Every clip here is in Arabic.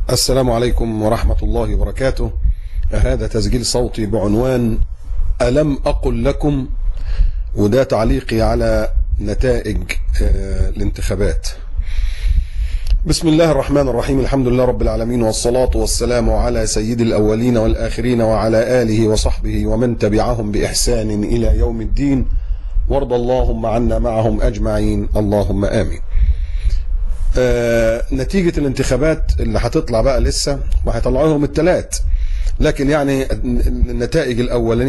السلام عليكم ورحمة الله وبركاته. هذا تسجيل صوتي بعنوان ألم أقل لكم، وده تعليقي على نتائج الانتخابات. بسم الله الرحمن الرحيم، الحمد لله رب العالمين، والصلاة والسلام على سيد الأولين والآخرين وعلى آله وصحبه ومن تبعهم بإحسان إلى يوم الدين، وارض اللهم عنا معهم أجمعين، اللهم آمين. نتيجة الانتخابات اللي هتطلع بقى لسه، وهيطلعوهم الثلاث، لكن يعني النتائج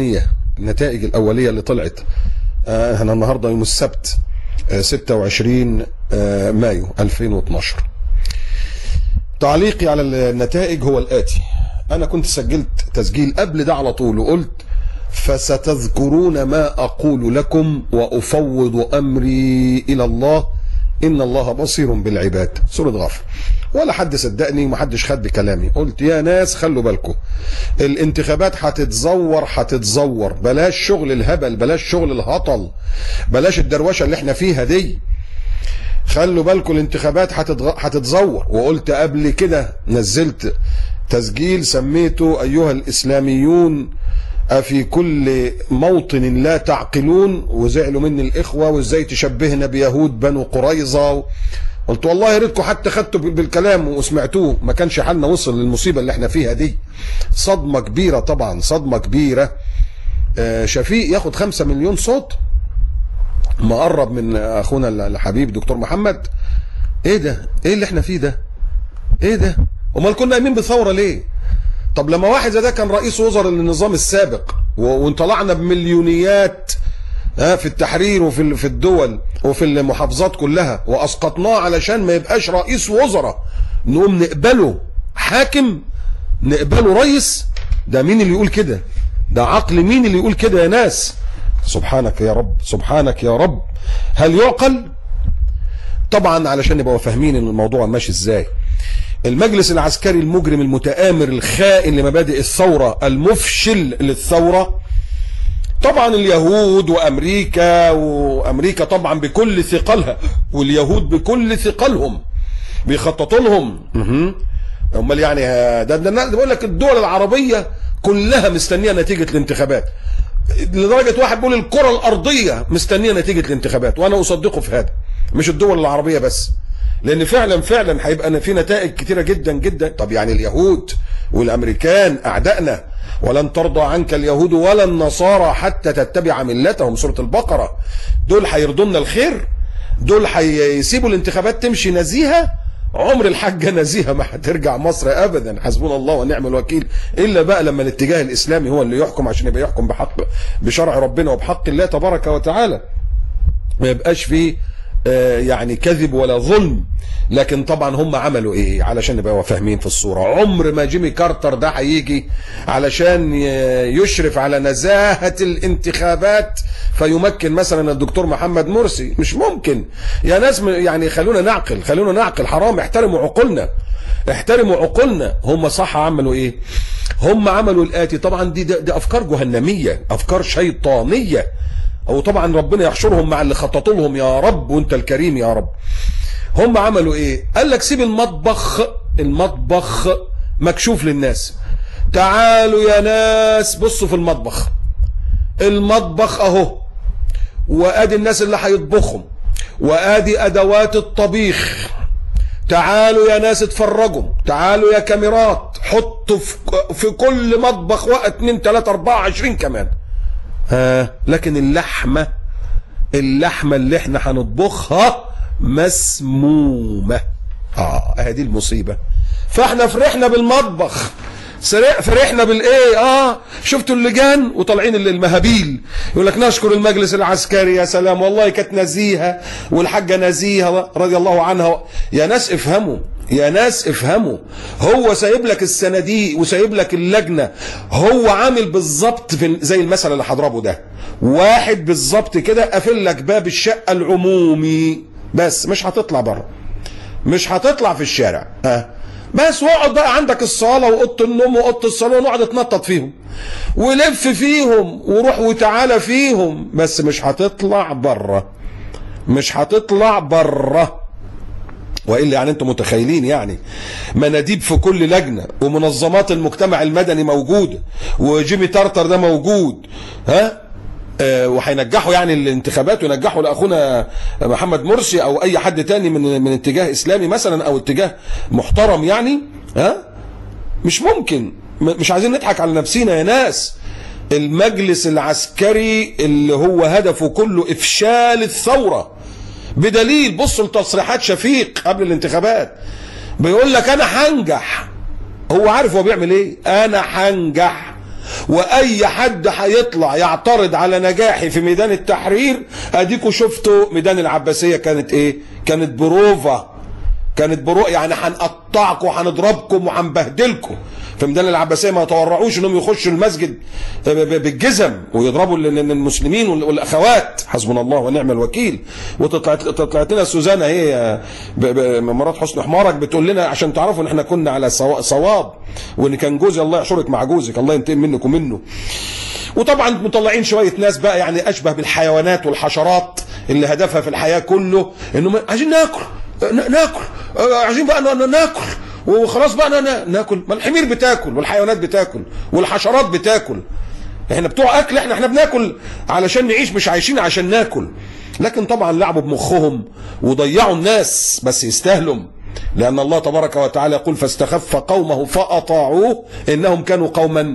الأولية اللي طلعت احنا النهارده يوم السبت 26 مايو 2012. تعليقي على النتائج هو الآتي: أنا كنت سجلت تسجيل قبل ده على طول وقلت: فستذكرون ما أقول لكم وأفوض أمري إلى الله إن الله بصير بالعباد، سورة غافر. ولا حد صدقني ومحدش خد بكلامي. قلت يا ناس خلوا بالكم، الانتخابات هتتزور، بلاش شغل الهبل، بلاش شغل الهطل، بلاش الدروشة اللي احنا فيها دي. خلوا بالكم الانتخابات هتتزور. وقلت قبل كده، نزلت تسجيل سميته أيها الإسلاميون أفي كل موطن لا تعقلون، وزعلوا مني الإخوة وإزاي تشبهنا بيهود بنو قريظة. قلت والله يا ريتكم حتى خدتوا بالكلام وسمعتوه، ما كانش حالنا وصل للمصيبة اللي احنا فيها دي. صدمة كبيرة طبعا، صدمة كبيرة. شفيق ياخد 5 مليون صوت، مقرب من أخونا الحبيب دكتور محمد. ايه ده؟ ايه اللي احنا فيه ده؟ ايه ده؟ امال كنا قايمين بثورة ليه؟ طب لما واحد زي ده كان رئيس وزراء للنظام السابق وانطلعنا بمليونيات في التحرير وفي الدول وفي المحافظات كلها، واسقطناه علشان ما يبقاش رئيس وزراء، نقوم نقبله حاكم، نقبله رئيس؟ ده مين اللي يقول كده؟ ده عقل مين اللي يقول كده يا ناس؟ سبحانك يا رب، سبحانك يا رب. هل يعقل؟ طبعا علشان نبقى فاهمين ان الموضوع ماشي ازاي. المجلس العسكري المجرم المتآمر الخائن لمبادئ الثورة المفشل للثورة، طبعا اليهود وأمريكا طبعا بكل ثقلها، واليهود بكل ثقلهم بيخططوا لهم. امال يعني ده بقول لك الدول العربية كلها مستنية نتيجة الانتخابات، لدرجة واحد بيقول الكرة الأرضية مستنية نتيجة الانتخابات، وأنا أصدقه في هذا. مش الدول العربية بس، لان فعلا هيبقى في نتائج كتيره جدا جدا. طب يعني اليهود والامريكان اعدائنا، ولن ترضى عنك اليهود ولا النصارى حتى تتبع ملتهم، سوره البقره. دول هيرضوا لنا الخير؟ دول هيسيبوا الانتخابات تمشي نزيهه؟ عمر الحاجه نزيهه ما هترجع مصر ابدا، حسبنا الله ونعم الوكيل. الا بقى لما الاتجاه الاسلامي هو اللي يحكم، عشان يبقى يحكم بشرع ربنا وبحق الله تبارك وتعالى، ما يبقاش فيه يعني كذب ولا ظلم. لكن طبعا هم عملوا ايه علشان نبقى فاهمين في الصورة؟ عمر ما جيمي كارتر ده هيجي علشان يشرف على نزاهة الانتخابات فيمكن مثلا الدكتور محمد مرسي. مش ممكن يا ناس، يعني خلونا نعقل، حرام. احترموا عقولنا. هم صح عملوا ايه؟ هم عملوا الآتي. طبعا دي افكار جهنمية، افكار شيطانية، او طبعا ربنا يحشرهم مع اللي خططوا لهم يا رب، وانت الكريم يا رب. هم عملوا ايه؟ قال لك سيب المطبخ مكشوف للناس. تعالوا يا ناس بصوا في المطبخ اهو، وادي الناس اللي هيطبخهم، وادي ادوات الطبيخ. تعالوا يا ناس اتفرجوا، تعالوا يا كاميرات حطوا في كل مطبخ 1 2 3 4 20 كمان. لكن اللحمة اللي احنا هنطبخها مسمومة. دي المصيبة. فاحنا فرحنا بالمطبخ، فرحنا بالايه؟ شفتوا اللجان وطالعين المهابيل يقول لك نشكر المجلس العسكري، يا سلام والله كانت نزيهة، والحاجة نزيهة رضي الله عنها. يا ناس افهموا. هو سايب لك الصناديق وسايب لك اللجنة، هو عامل بالظبط زي المثل اللي هضربه ده، واحد بالظبط كده قافل لك باب الشقة العمومي، بس مش هتطلع بره، مش هتطلع في الشارع. بس واقعد بقى عندك الصالة وأوضة النوم وأوضة الصالون، واقعد اتنطط فيهم ولف فيهم وروح وتعالى فيهم، بس مش هتطلع بره. والا يعني انتم متخيلين يعني مناديب في كل لجنه، ومنظمات المجتمع المدني موجوده، وجيمي تارتر ده موجود، ها، وهينجحوا يعني الانتخابات وينجحوا لاخونا محمد مرسي او اي حد تاني من اتجاه اسلامي مثلا او اتجاه محترم يعني، ها، مش ممكن. مش عايزين نضحك على نفسينا يا ناس. المجلس العسكري اللي هو هدفه كله افشال الثوره، بدليل بصوا لتصريحات شفيق قبل الانتخابات بيقول لك انا هنجح. هو عارف هو بيعمل ايه؟ انا هنجح، واي حد هيطلع يعترض على نجاحي في ميدان التحرير اديكوا شفتوا ميدان العباسيه كانت ايه؟ كانت بروفا، يعني هنقطعكم وهنضربكم وهنبهدلكم. في ميدان العباسيه ما يتورعوش انهم يخشوا المسجد بالجزم ويضربوا المسلمين والاخوات. حسبنا الله ونعم الوكيل. وطلعت لنا سوزانا هي مرات حسني حمارك بتقول لنا عشان تعرفوا ان احنا كنا على صواب، وان كان جوزي الله يحشرك مع جوزك، الله ينتقم منك ومنه. وطبعا مطلعين شويه ناس بقى يعني اشبه بالحيوانات والحشرات اللي هدفها في الحياه كله انه عايزين ناكل، عايزين بقى ناكل وخلاص بقى ناكل. ما الحمير بتاكل والحيوانات بتاكل والحشرات بتاكل. احنا بتوع اكل، احنا بناكل علشان نعيش، مش عايشين عشان ناكل. لكن طبعا لعبوا بمخهم وضيعوا الناس، بس يستاهلوا، لان الله تبارك وتعالى يقول فاستخف قومه فاطاعوه انهم كانوا قوما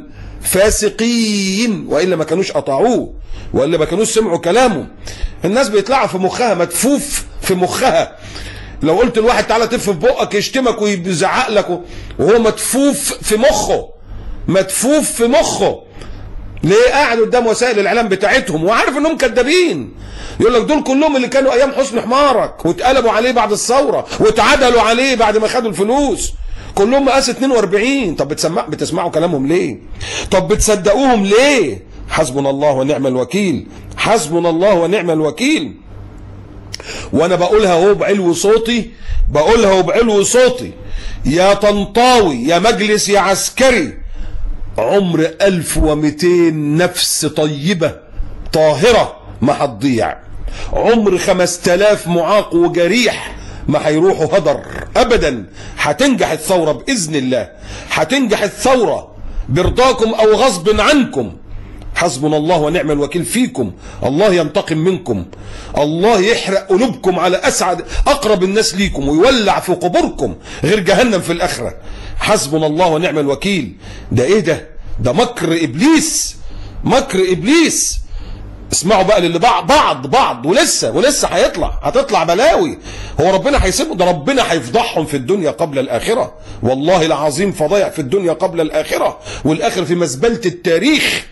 فاسقين، والا ما كانوش اطاعوه، والا ما كانوش سمعوا كلامه. الناس بيطلعوا في مخها، مدفوف في مخها. لو قلت الواحد تعالى تف في بقك يشتمك ويزعق لك وهو مدفوف في مخه، مدفوف في مخه. ليه؟ قاعد قدام وسائل الاعلام بتاعتهم وعارف انهم كدابين. يقول لك دول كلهم اللي كانوا ايام حسني حمارك واتقلبوا عليه بعد الثوره واتعدلوا عليه بعد ما خدوا الفلوس، كلهم مقاس 42. طب بتسمعوا كلامهم ليه؟ طب بتصدقوهم ليه؟ حسبنا الله ونعم الوكيل، حسبنا الله ونعم الوكيل. وانا بقولها اهو بعلو صوتي، بقولها وبعلو صوتي، يا طنطاوي يا مجلس يا عسكري، عمر 1200 نفس طيبة طاهرة ما هتضيع، عمر 5000 معاق وجريح ما هيروحوا هدر ابدا. هتنجح الثورة باذن الله، هتنجح الثورة برضاكم او غصب عنكم. حسبنا الله ونعم الوكيل فيكم. الله ينتقم منكم، الله يحرق قلوبكم على اسعد اقرب الناس ليكم ويولع في قبوركم غير جهنم في الاخره. حسبنا الله ونعم الوكيل. ده ايه ده؟ ده مكر ابليس، مكر ابليس. اسمعوا بقى للي بعض ولسه هتطلع بلاوي. هو ربنا هيسيبهم؟ ده ربنا هيفضحهم في الدنيا قبل الاخره، والله العظيم فضايع في الدنيا قبل الاخره، والاخر في مزبله التاريخ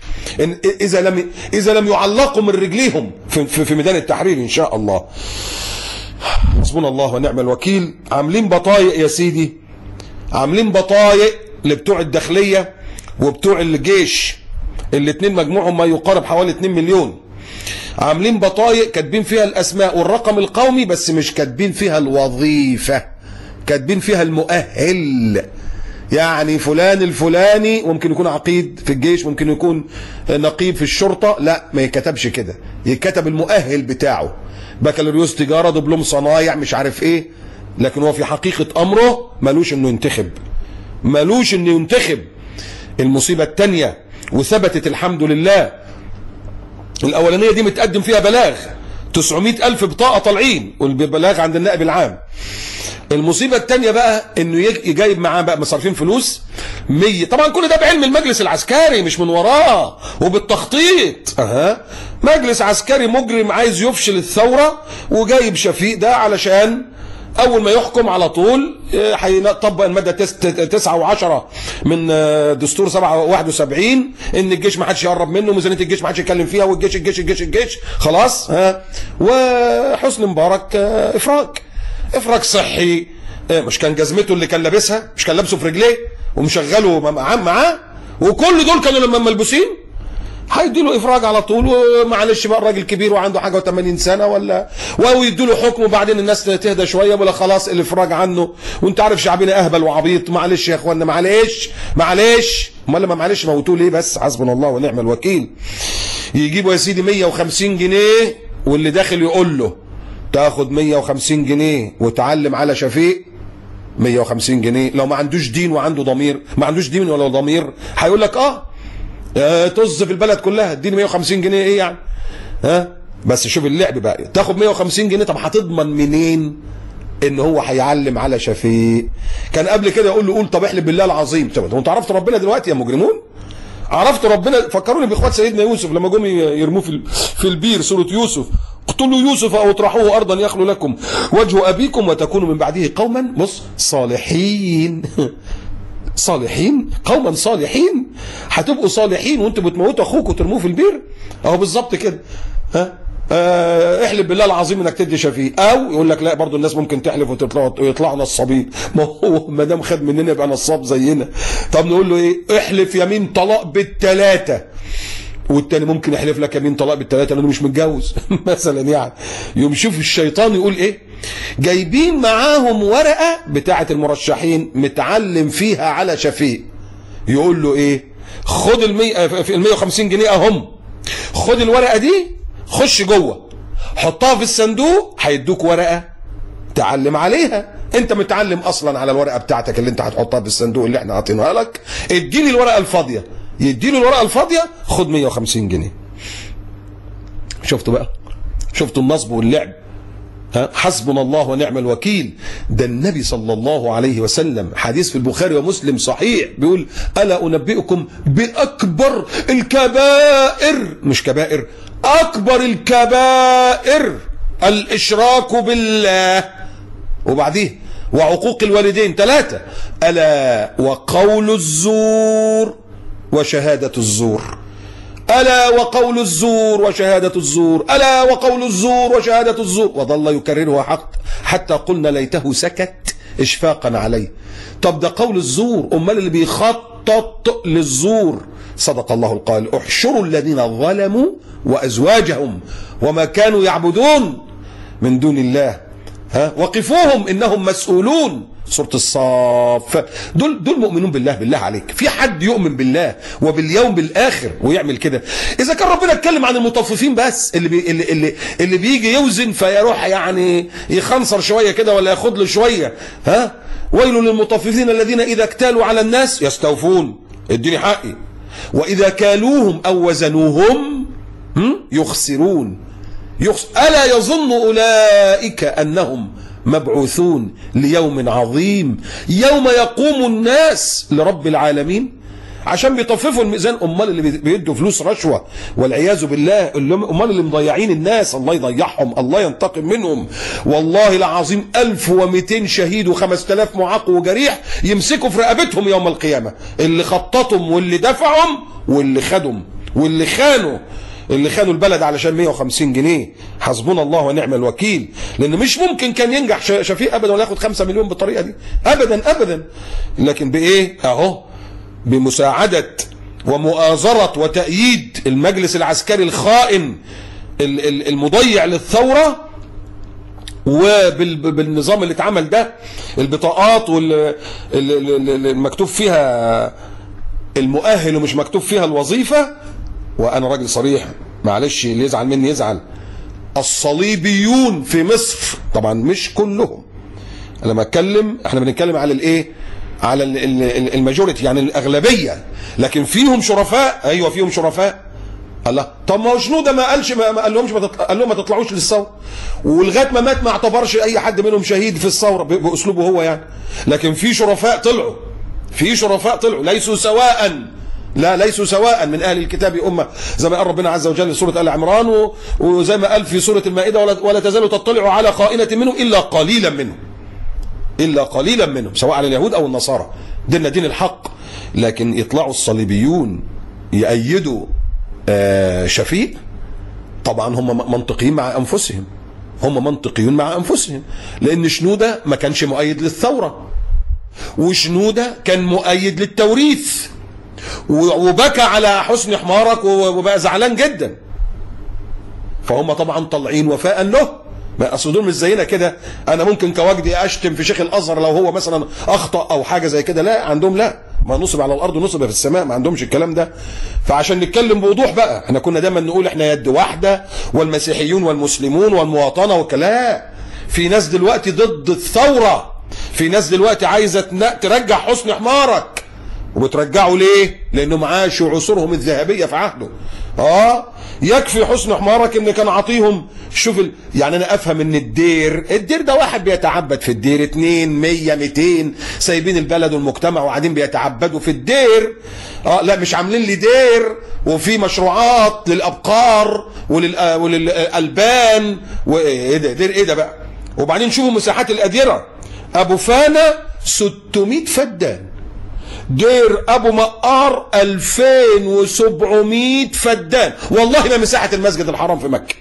اذا لم يعلقوا من رجليهم في ميدان التحرير ان شاء الله. حسبنا الله ونعم الوكيل. عاملين بطايق يا سيدي، عاملين بطايق لبتوع الداخليه وبتوع الجيش، الاثنين مجموعهم ما يقارب حوالي 2 مليون. عاملين بطايق كاتبين فيها الاسماء والرقم القومي، بس مش كاتبين فيها الوظيفه، كاتبين فيها المؤهل. يعني فلان الفلاني ممكن يكون عقيد في الجيش، ممكن يكون نقيب في الشرطه، لا ما يكتبش كده، يكتب المؤهل بتاعه، بكالوريوس تجاره، دبلوم صنايع، مش عارف ايه. لكن هو في حقيقه امره ملوش انه ينتخب، ملوش انه ينتخب. المصيبه الثانيه وثبتت الحمد لله، الاولانيه دي متقدم فيها بلاغ 900,000 بطاقه طالعين، والبلاغ عند النائب العام. المصيبه الثانيه بقى انه يجايب معاه بقى مصارفين فلوس 100. طبعا كل ده بعلم المجلس العسكري مش من وراه وبالتخطيط. مجلس عسكري مجرم عايز يفشل الثوره، وجايب شفيق ده علشان اول ما يحكم على طول هيطبق الماده 9 و10 من دستور 71 ان الجيش ما حدش يقرب منه، ميزانيه الجيش ما حدش يتكلم فيها، والجيش الجيش الجيش الجيش خلاص. وحسني مبارك افراج صحي. مش كان جزمته اللي كان لابسها، مش كان لابسه في رجليه ومشغله معاه، وكل دول كانوا لما ملبوسين هيديله افراج على طول. ومعلش بقى الراجل كبير وعنده حاجه و80 سنه ولا، ويديله حكم، وبعدين الناس تهدى شويه ولا خلاص الافراج عنه. وانت عارف شعبنا اهبل وعبيط. معلش يا اخوانا، معلش امال لما معلش موتوه ليه بس؟ حسبنا الله ونعم الوكيل. يجيبوا يا سيدي 150 جنيه واللي داخل يقول له تاخد 150 جنيه وتعلم على شفيق 150 جنيه. لو ما عندوش دين وعنده ضمير، ما عندوش دين ولا ضمير، هيقول لك طز في البلد كلها اديني 150 جنيه ايه يعني؟ بس شوف اللعب بقى، تاخد 150 جنيه، طب هتضمن منين ان هو هيعلم على شفيق؟ كان قبل كده يقول له قول طب احلف بالله العظيم. طب انتوا عرفتوا ربنا دلوقتي يا مجرمون؟ عرفتوا ربنا؟ فكروني باخوات سيدنا يوسف لما جم يرموه في البير، سوره يوسف، اقتلوا يوسف او اطرحوه ارضا يخلو لكم وجه ابيكم وتكونوا من بعده قوما بص صالحين. صالحين، قوما صالحين، هتبقوا صالحين وانتوا بتموتوا اخوك وترموه في البير؟ اهو بالظبط كده. احلف بالله العظيم انك تدي شفيق، او يقول لك لا برضو الناس ممكن تحلف ويطلعوا نصابين. ما هو ما دام خد مننا يبقى نصاب زينا. طب نقول له ايه؟ احلف يمين طلاق بالثلاثه، والتاني ممكن يحلف لك يمين طلاق بالثلاثه لانه مش متجوز مثلا يعني. يوم شوف الشيطان يقول ايه؟ جايبين معاهم ورقه بتاعه المرشحين متعلم فيها على شفيق، يقول له ايه؟ خد ال 150 جنيه اهم، خد الورقه دي خش جوه حطها في الصندوق، هيدوك ورقه تعلم عليها. انت متعلم اصلا على الورقه بتاعتك اللي انت هتحطها في الصندوق اللي احنا عاطينها لك، اديني الورقه الفاضيه. يديله الورقه الفاضيه، خد 150 جنيه. شفتوا بقى؟ شفتوا النصب واللعب؟ حسبنا الله ونعم الوكيل. ده النبي صلى الله عليه وسلم حديث في البخاري ومسلم صحيح بيقول ألا أنبئكم بأكبر الكبائر، مش كبائر، أكبر الكبائر الإشراك بالله، وبعديه وعقوق الوالدين 3، ألا وقول الزور وشهادة الزور، ألا وقول الزور وشهادة الزور، ألا وقول الزور وشهادة الزور، وظل يكررها حتى قلنا ليته سكت إشفاقا عليه. طب ده قول الزور، أمال اللي بيخطط للزور؟ صدق الله القائل احشروا الذين ظلموا وأزواجهم وما كانوا يعبدون من دون الله وقفوهم إنهم مسؤولون. سورة الصافات. دول مؤمنون بالله. بالله عليك، في حد يؤمن بالله وباليوم الآخر ويعمل كده؟ إذا كان ربنا اتكلم عن المطففين بس، اللي بيجي يوزن فيروح يعني يخنصر شوية كده ولا ياخد له شوية. ويل للمطففين الذين إذا اكتالوا على الناس يستوفون، اديني حقي، وإذا كالوهم أو وزنوهم يخسرون. ألا يظن أولئك أنهم مبعوثون ليوم عظيم يوم يقوم الناس لرب العالمين؟ عشان بيطففوا الميزان. امال اللي بيدوا فلوس رشوه والعياذ بالله، امال اللي مضيعين الناس، الله يضيعهم، الله ينتقم منهم. والله العظيم 1200 شهيد و5000 معاق وجريح يمسكوا في رقبتهم يوم القيامه، اللي خططهم واللي دفعهم واللي خدهم واللي خانوا، اللي خانوا البلد علشان 150 جنيه. حسبنا الله ونعم الوكيل. لان مش ممكن كان ينجح شفيق ابدا ولا ياخد 5 مليون بالطريقه دي ابدا ابدا. لكن بايه؟ اهو بمساعده ومؤازره وتأييد المجلس العسكري الخائن المضيع للثوره، وبالنظام اللي اتعمل ده، البطاقات والمكتوب فيها المؤهل ومش مكتوب فيها الوظيفه. وانا راجل صريح، معلش اللي يزعل مني يزعل، الصليبيون في مصر طبعا مش كلهم، لما اتكلم احنا بنتكلم على الايه، على الماجوريتي يعني الاغلبيه، لكن فيهم شرفاء. ايوه فيهم شرفاء. الله، طب ما هو شنودة ما قالش، ما قال لهمش، قال لهم ما تطلعوش للثوره، ولغايه ما مات ما اعتبرش اي حد منهم شهيد في الثوره باسلوبه هو يعني. لكن في شرفاء طلعوا، في شرفاء طلعوا، ليسوا سواء، لا ليسوا سواء من أهل الكتاب أمة، زي ما قال ربنا عز وجل في سورة آل عمران، وزي ما قال في سورة المائدة ولا تزال تطلع على خائنة منهم إلا قليلا منهم، إلا قليلا منهم، سواء على اليهود أو النصارى. ديننا دين الحق. لكن يطلعوا الصليبيون يأيدوا شفيق، طبعا هم منطقيين مع أنفسهم، هم منطقيون مع أنفسهم، لأن شنودة ما كانش مؤيد للثورة، وشنودة كان مؤيد للتوريث، وبكى على حسن حمارك وبقى زعلان جدا. فهم طبعا طالعين وفاء له. ما اصل دول مش زينا كده، انا ممكن كوجدي اشتم في شيخ الازهر لو هو مثلا اخطا او حاجه زي كده، لا عندهم لا، ما نصب على الارض ونصب في السماء، ما عندهمش الكلام ده. فعشان نتكلم بوضوح بقى، احنا كنا دايما نقول احنا يد واحده والمسيحيون والمسلمون والمواطنه وكلام. في ناس دلوقتي ضد الثوره، في ناس دلوقتي عايزه ترجع حسن حمارك. وبترجعه ليه؟ لانهم عاشوا عصورهم الذهبيه في عهده. يكفي حسن حمارك ان كان عطيهم. شوف يعني انا افهم ان الدير ده واحد بيتعبد في الدير، 2 100 200 سايبين البلد والمجتمع وقاعدين بيتعبدوا في الدير. لا مش عاملين لي دير وفي مشروعات للابقار وللالبان وايه ده؟ دير ايه ده بقى؟ وبعدين شوفوا مساحات الاديره. ابو فانا 600 فدان، دير ابو مقار 2700 فدان. والله ما مساحه المسجد الحرام في مكه.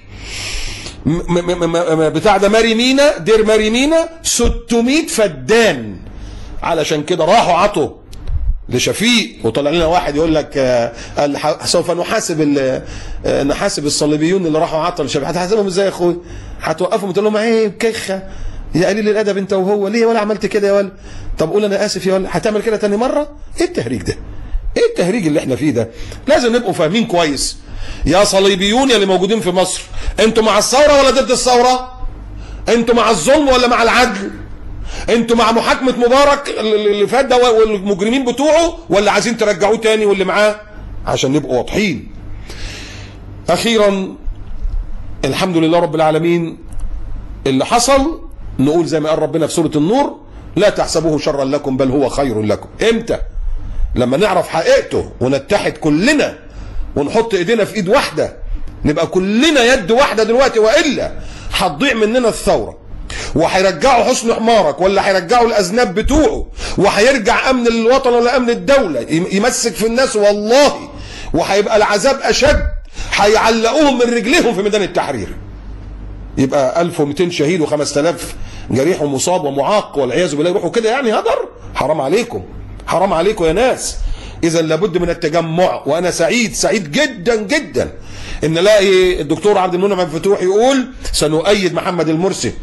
بتاع ده ماري مينا، دير ماري مينا 600 فدان. علشان كده راحوا عطوا لشفيق، وطلع لنا واحد يقول لك سوف نحاسب الصليبيون اللي راحوا عطوا لشفيق. هتحاسبهم ازاي يا اخوي؟ هتوقفهم تقول لهم عيب كخه يا قليل الادب انت وهو، ليه ولا عملت كده يا ولا؟ طب قول انا اسف يا ولا. هتعمل كده تاني مره؟ ايه التهريج ده؟ ايه التهريج اللي احنا فيه ده؟ لازم نبقوا فاهمين كويس يا صليبيون يا اللي موجودين في مصر، انتوا مع الثوره ولا ضد الثوره؟ انتوا مع الظلم ولا مع العدل؟ انتوا مع محاكمه مبارك اللي فات ده والمجرمين بتوعه، ولا عايزين ترجعوه تاني واللي معاه؟ عشان نبقوا واضحين. اخيرا الحمد لله رب العالمين اللي حصل، نقول زي ما قال ربنا في سورة النور: لا تحسبوه شرا لكم بل هو خير لكم. امتى؟ لما نعرف حقيقته ونتحد كلنا ونحط ايدينا في ايد واحدة، نبقى كلنا يد واحدة دلوقتي، وإلا هتضيع مننا الثورة، وهيرجعوا حسن حمارك ولا هيرجعوا الأذناب بتوعه، وهيرجع أمن الوطن ولا أمن الدولة يمسك في الناس والله، وهيبقى العذاب أشد، هيعلقوهم من رجليهم في ميدان التحرير. يبقى 1200 شهيد و5000 جريح ومصاب ومعاق والعياذ بالله يروحوا كده يعني هدر. حرام عليكم، حرام عليكم يا ناس. اذا لابد من التجمع. وانا سعيد جدا جدا ان الاقي الدكتور عبد المنعم عبد الفتوح يقول سنؤيد محمد المرسي.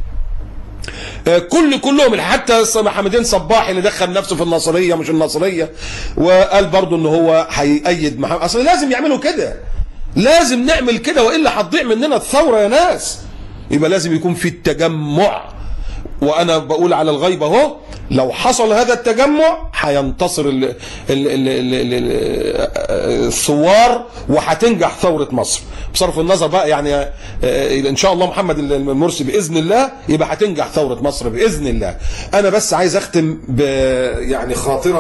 كلهم حتى محمدين صباح اللي دخل نفسه في الناصريه مش الناصريه وقال برضه ان هو هيأيد محمد. اصل لازم يعملوا كده، لازم نعمل كده، والا هتضيع مننا الثوره يا ناس. يبقى لازم يكون في التجمع. وانا بقول على الغيب اهو، لو حصل هذا التجمع هينتصر الثوار وهتنجح ثوره مصر. بصرف النظر بقى يعني ان شاء الله محمد المرسي باذن الله يبقى هتنجح ثوره مصر باذن الله. انا بس عايز اختم ب يعني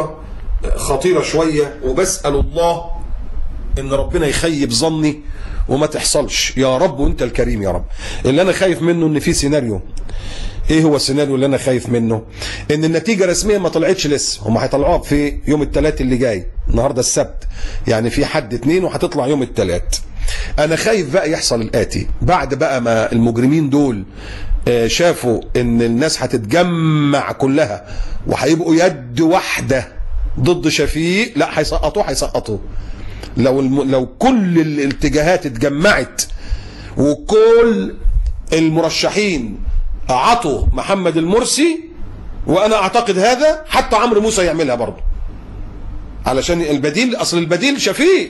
خطيره شويه، وبسال الله ان ربنا يخيب ظني وما تحصلش يا رب، وانت الكريم يا رب. اللي انا خايف منه ان في سيناريو. ايه هو السيناريو اللي انا خايف منه؟ ان النتيجه رسميا ما طلعتش لسه، هم هيطلعوها في يوم الثلاث اللي جاي، النهارده السبت يعني في حد 2 وهتطلع يوم الثلاث. انا خايف بقى يحصل الاتي بعد بقى ما المجرمين دول شافوا ان الناس هتتجمع كلها وهيبقوا يد واحده ضد شفيق. لا هيسقطوه. لو كل الاتجاهات اتجمعت وكل المرشحين عطوا محمد المرسي، وانا اعتقد هذا حتى عمرو موسى يعملها برضه، علشان البديل، اصل البديل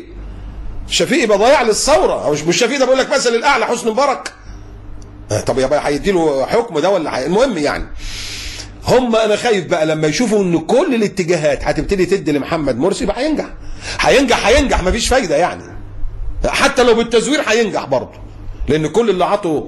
شفيق يبقى ضياع للثوره. او مش شفيق ده بقول لك مثل الاعلى حسني مبارك. طب يبقى هيديله حكم ده ولا المهم يعني انا خايف بقى لما يشوفوا ان كل الاتجاهات هتبتدي تدي لمحمد مرسي يبقى هينجح مفيش فايده يعني، حتى لو بالتزوير هينجح برضه، لان كل اللي عطوا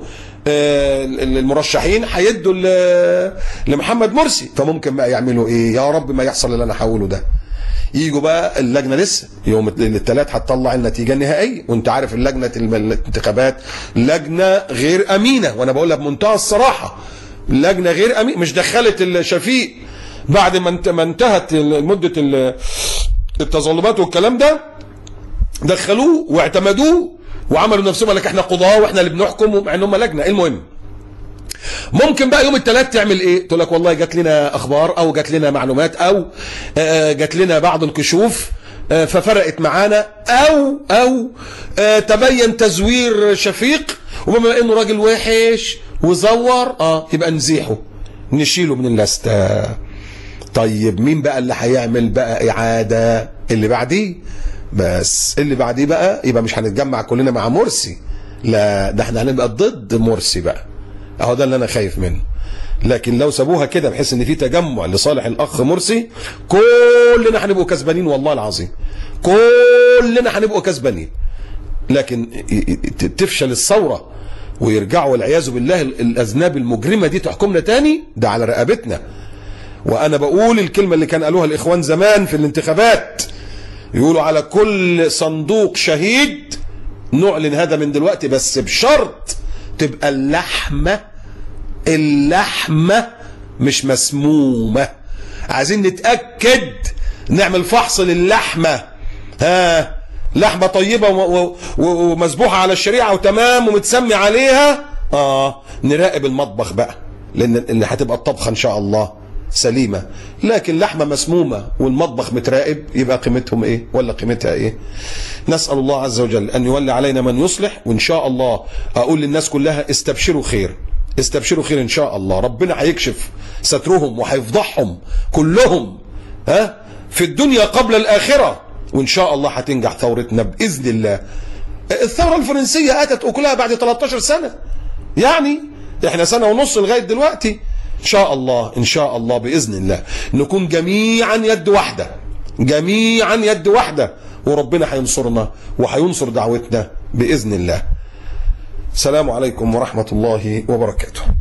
المرشحين هيدوا لمحمد مرسي. فممكن بقى يعملوا ايه؟ يا رب ما يحصل اللي انا هقوله ده. يجوا بقى اللجنه لسه يوم الثلاث هتطلع النتيجه النهائيه، وانت عارف اللجنه الانتخابات لجنه غير امينه، وانا بقولها بمنتهى الصراحه، لجنه غير امينه. مش دخلت الشفيق بعد ما انتهت مده التظلمات والكلام ده، دخلوه واعتمدوه وعملوا نفسهم قال لك احنا قضاه واحنا اللي بنحكم، مع ان هم لجنه. المهم ممكن بقى يوم الثلاث تعمل ايه؟ تقول لك والله جات لنا اخبار او جات لنا معلومات او جات لنا بعض الكشوف ففرقت معانا، او تبين تزوير شفيق، وبما انه راجل وحش وزور يبقى نزيحه نشيله من اللسته. طيب مين بقى اللي هيعمل بقى إعادة؟ اللي بعديه. بس اللي بعديه بقى يبقى مش هنتجمع كلنا مع مرسي، لا ده احنا هنبقى ضد مرسي بقى. اهو ده اللي انا خايف منه. لكن لو سابوها كده بحيث ان في تجمع لصالح الاخ مرسي، كلنا هنبقوا كسبانين والله العظيم، كلنا هنبقوا كسبانين. لكن تفشل الثوره ويرجعوا والعياذ بالله الاذناب المجرمه دي تحكمنا تاني، ده على رقبتنا. وانا بقول الكلمه اللي كان قالوها الاخوان زمان في الانتخابات، يقولوا على كل صندوق شهيد نعلن هذا من دلوقتي، بس بشرط تبقى اللحمة مش مسمومة. عايزين نتأكد، نعمل فحص للحمة، لحمة طيبة ومذبوحة على الشريعة وتمام ومتسمي عليها، نراقب المطبخ بقى، لان هتبقى الطبخة ان شاء الله سليمة. لكن لحمة مسمومة والمطبخ متراقب، يبقى قيمتهم ايه ولا قيمتها ايه؟ نسأل الله عز وجل ان يولي علينا من يصلح. وان شاء الله اقول للناس كلها استبشروا خير، استبشروا خير ان شاء الله. ربنا هيكشف سترهم وهيفضحهم كلهم في الدنيا قبل الاخرة، وان شاء الله هتنجح ثورتنا باذن الله. الثورة الفرنسية اتت اكلها بعد 13 سنة، يعني احنا سنة ونص لغاية دلوقتي. ان شاء الله ان شاء الله باذن الله نكون جميعا يد واحده، جميعا يد واحده، وربنا هينصرنا وهينصر دعوتنا باذن الله. السلام عليكم ورحمه الله وبركاته.